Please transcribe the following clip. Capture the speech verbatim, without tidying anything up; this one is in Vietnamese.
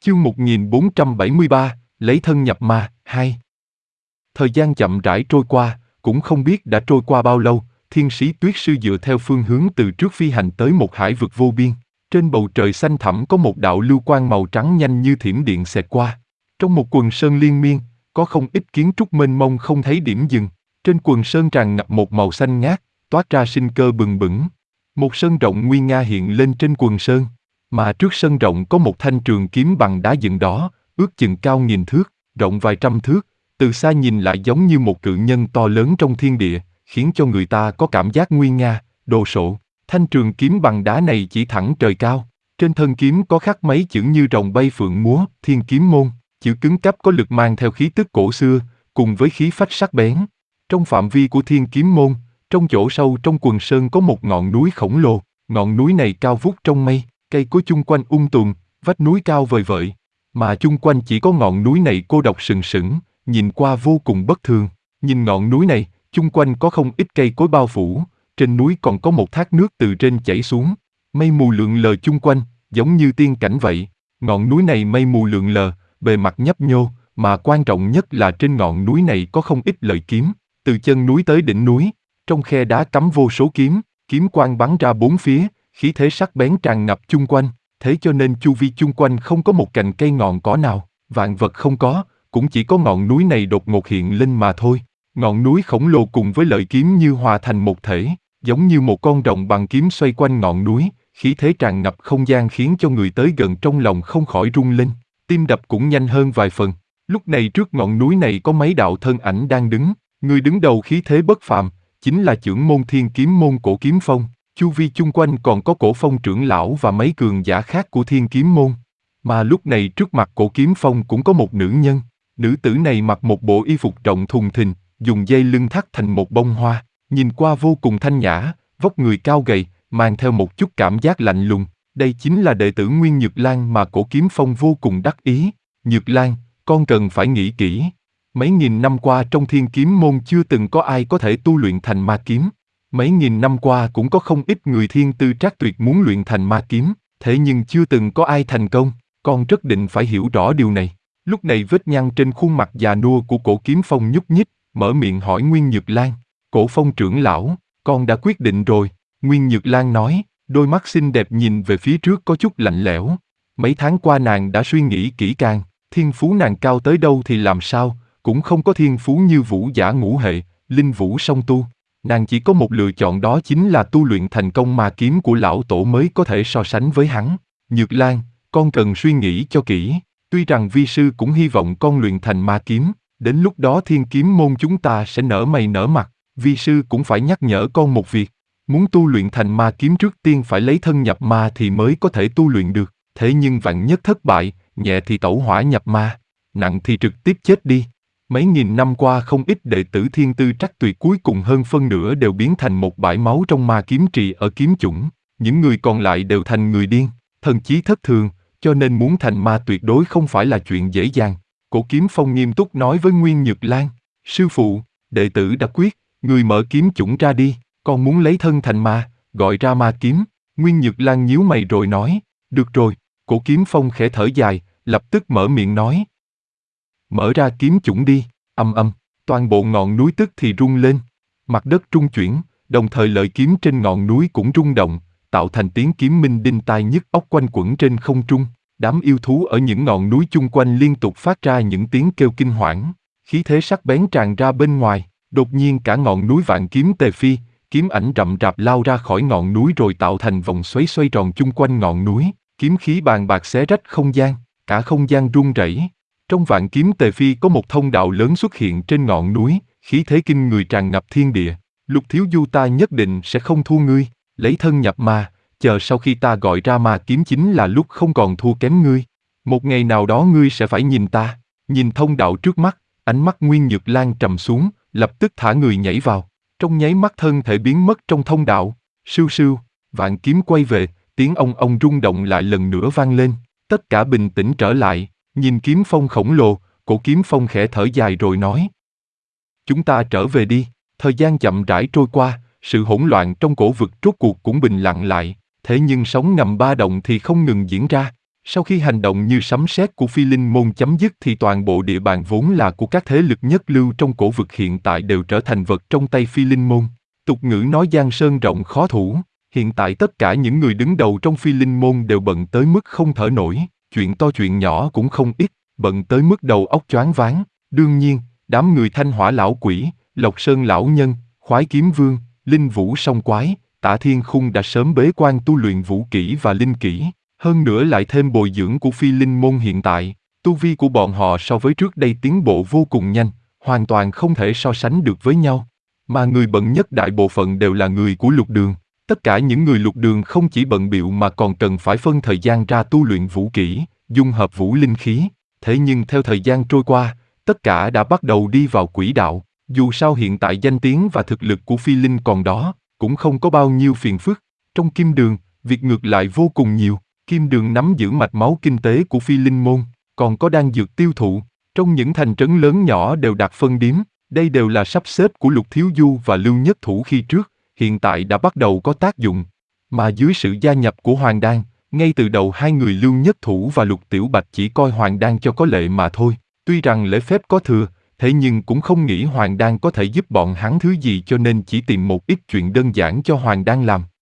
Chương một nghìn bốn trăm bảy mươi ba, lấy thân nhập ma, hai. Thời gian chậm rãi trôi qua, cũng không biết đã trôi qua bao lâu, thiên sĩ Tuyết Sư dựa theo phương hướng từ trước phi hành tới một hải vực vô biên. Trên bầu trời xanh thẳm có một đạo lưu quang màu trắng nhanh như thiểm điện xẹt qua. Trong một quần sơn liên miên, có không ít kiến trúc mênh mông không thấy điểm dừng. Trên quần sơn tràn ngập một màu xanh ngát, toát ra sinh cơ bừng bừng. Một sân rộng nguy nga hiện lên trên quần sơn, mà trước sân rộng có một thanh trường kiếm bằng đá dựng đó, ước chừng cao nghìn thước, rộng vài trăm thước, từ xa nhìn lại giống như một cự nhân to lớn trong thiên địa, khiến cho người ta có cảm giác nguy nga, đồ sộ. Thanh trường kiếm bằng đá này chỉ thẳng trời cao, trên thân kiếm có khắc mấy chữ như rồng bay phượng múa, Thiên Kiếm Môn, chữ cứng cáp có lực mang theo khí tức cổ xưa, cùng với khí phách sắc bén. Trong phạm vi của Thiên Kiếm Môn, trong chỗ sâu trong quần sơn có một ngọn núi khổng lồ, ngọn núi này cao vút trong mây, cây cối chung quanh um tùm, vách núi cao vời vợi, mà chung quanh chỉ có ngọn núi này cô độc sừng sững, nhìn qua vô cùng bất thường. Nhìn ngọn núi này, chung quanh có không ít cây cối bao phủ, trên núi còn có một thác nước từ trên chảy xuống, mây mù lượn lờ chung quanh, giống như tiên cảnh vậy. Ngọn núi này mây mù lượn lờ, bề mặt nhấp nhô, mà quan trọng nhất là trên ngọn núi này có không ít lợi kiếm, từ chân núi tới đỉnh núi, trong khe đá cắm vô số kiếm, kiếm quang bắn ra bốn phía, khí thế sắc bén tràn ngập chung quanh, thế cho nên chu vi chung quanh không có một cành cây ngọn cỏ nào, vạn vật không có, cũng chỉ có ngọn núi này đột ngột hiện lên mà thôi. Ngọn núi khổng lồ cùng với lợi kiếm như hòa thành một thể, giống như một con rồng bằng kiếm xoay quanh ngọn núi, khí thế tràn ngập không gian khiến cho người tới gần trong lòng không khỏi rung lên, tim đập cũng nhanh hơn vài phần. Lúc này trước ngọn núi này có mấy đạo thân ảnh đang đứng, người đứng đầu khí thế bất phàm, chính là trưởng môn Thiên Kiếm Môn Cổ Kiếm Phong. Chu vi chung quanh còn có Cổ Phong trưởng lão và mấy cường giả khác của Thiên Kiếm Môn. Mà lúc này trước mặt Cổ Kiếm Phong cũng có một nữ nhân. Nữ tử này mặc một bộ y phục rộng thùng thình, dùng dây lưng thắt thành một bông hoa, nhìn qua vô cùng thanh nhã, vóc người cao gầy, mang theo một chút cảm giác lạnh lùng. Đây chính là đệ tử Nguyên Nhược Lan mà Cổ Kiếm Phong vô cùng đắc ý. Nhược Lan, con cần phải nghĩ kỹ. Mấy nghìn năm qua trong Thiên Kiếm Môn chưa từng có ai có thể tu luyện thành ma kiếm. Mấy nghìn năm qua cũng có không ít người thiên tư trác tuyệt muốn luyện thành ma kiếm, thế nhưng chưa từng có ai thành công, con rất định phải hiểu rõ điều này. Lúc này vết nhăn trên khuôn mặt già nua của Cổ Kiếm Phong nhúc nhích, mở miệng hỏi Nguyên Nhược Lan. Cổ Phong trưởng lão, con đã quyết định rồi, Nguyên Nhược Lan nói, đôi mắt xinh đẹp nhìn về phía trước có chút lạnh lẽo. Mấy tháng qua nàng đã suy nghĩ kỹ càng, thiên phú nàng cao tới đâu thì làm sao, cũng không có thiên phú như vũ giả ngũ hệ, linh vũ song tu. Nàng chỉ có một lựa chọn, đó chính là tu luyện thành công ma kiếm của lão tổ mới có thể so sánh với hắn. Nhược Lan, con cần suy nghĩ cho kỹ, tuy rằng vi sư cũng hy vọng con luyện thành ma kiếm, đến lúc đó Thiên Kiếm Môn chúng ta sẽ nở mày nở mặt, vi sư cũng phải nhắc nhở con một việc, muốn tu luyện thành ma kiếm trước tiên phải lấy thân nhập ma thì mới có thể tu luyện được, thế nhưng vạn nhất thất bại, nhẹ thì tẩu hỏa nhập ma, nặng thì trực tiếp chết đi. Mấy nghìn năm qua không ít đệ tử thiên tư trắc tuyệt cuối cùng hơn phân nửa đều biến thành một bãi máu trong ma kiếm trì ở kiếm chủng, những người còn lại đều thành người điên, thần trí thất thường, cho nên muốn thành ma tuyệt đối không phải là chuyện dễ dàng. Cổ Kiếm Phong nghiêm túc nói với Nguyên Nhược Lan, sư phụ, đệ tử đã quyết, người mở kiếm chủng ra đi, con muốn lấy thân thành ma, gọi ra ma kiếm. Nguyên Nhược Lan nhíu mày rồi nói, được rồi. Cổ Kiếm Phong khẽ thở dài, lập tức mở miệng nói, mở ra kiếm chủng đi. Âm âm, toàn bộ ngọn núi tức thì rung lên, mặt đất trung chuyển, đồng thời lợi kiếm trên ngọn núi cũng rung động, tạo thành tiếng kiếm minh đinh tai nhức óc quanh quẩn trên không trung. Đám yêu thú ở những ngọn núi chung quanh liên tục phát ra những tiếng kêu kinh hoảng, khí thế sắc bén tràn ra bên ngoài. Đột nhiên cả ngọn núi Vạn Kiếm Tề Phi, kiếm ảnh rậm rạp lao ra khỏi ngọn núi rồi tạo thành vòng xoáy xoay tròn chung quanh ngọn núi, kiếm khí bàn bạc xé rách không gian, cả không gian rung rẩy. Trong Vạn Kiếm Tề Phi có một thông đạo lớn xuất hiện trên ngọn núi, khí thế kinh người tràn ngập thiên địa. Lục Thiếu Du, ta nhất định sẽ không thua ngươi, lấy thân nhập ma, chờ sau khi ta gọi ra ma kiếm chính là lúc không còn thua kém ngươi. Một ngày nào đó ngươi sẽ phải nhìn ta. Nhìn thông đạo trước mắt, ánh mắt Nguyên Nhược Lan trầm xuống, lập tức thả người nhảy vào. Trong nháy mắt thân thể biến mất trong thông đạo. Sưu sưu, vạn kiếm quay về, tiếng ong ong rung động lại lần nữa vang lên. Tất cả bình tĩnh trở lại. Nhìn kiếm phong khổng lồ, Cổ Kiếm Phong khẽ thở dài rồi nói, chúng ta trở về đi. Thời gian chậm rãi trôi qua, sự hỗn loạn trong cổ vực rốt cuộc cũng bình lặng lại, thế nhưng sóng ngầm ba động thì không ngừng diễn ra. Sau khi hành động như sấm sét của Phi Linh Môn chấm dứt thì toàn bộ địa bàn vốn là của các thế lực nhất lưu trong cổ vực hiện tại đều trở thành vật trong tay Phi Linh Môn. Tục ngữ nói giang sơn rộng khó thủ, hiện tại tất cả những người đứng đầu trong Phi Linh Môn đều bận tới mức không thở nổi, chuyện to chuyện nhỏ cũng không ít, bận tới mức đầu óc choáng váng. Đương nhiên, đám người Thanh Hỏa lão quỷ, Lộc Sơn lão nhân, Khoái Kiếm Vương, Linh Vũ song quái, Tả Thiên Khung đã sớm bế quan tu luyện vũ kỹ và linh kỹ, hơn nữa lại thêm bồi dưỡng của Phi Linh Môn hiện tại, tu vi của bọn họ so với trước đây tiến bộ vô cùng nhanh, hoàn toàn không thể so sánh được với nhau. Mà người bận nhất đại bộ phận đều là người của Lục Đường. Tất cả những người Lục Đường không chỉ bận bịu mà còn cần phải phân thời gian ra tu luyện vũ kỹ, dung hợp vũ linh khí. Thế nhưng theo thời gian trôi qua, tất cả đã bắt đầu đi vào quỹ đạo. Dù sao hiện tại danh tiếng và thực lực của Phi Linh còn đó, cũng không có bao nhiêu phiền phức. Trong Kim Đường, việc ngược lại vô cùng nhiều. Kim Đường nắm giữ mạch máu kinh tế của Phi Linh Môn, còn có đan dược tiêu thụ. Trong những thành trấn lớn nhỏ đều đặt phân điếm, đây đều là sắp xếp của Lục Thiếu Du và Lưu Nhất Thủ khi trước, hiện tại đã bắt đầu có tác dụng. Mà dưới sự gia nhập của Hoàng Đan, ngay từ đầu hai người Lưu Nhất Thủ và Lục Tiểu Bạch chỉ coi Hoàng Đan cho có lệ mà thôi. Tuy rằng lễ phép có thừa, thế nhưng cũng không nghĩ Hoàng Đan có thể giúp bọn hắn thứ gì cho nên chỉ tìm một ít chuyện đơn giản cho Hoàng Đan làm.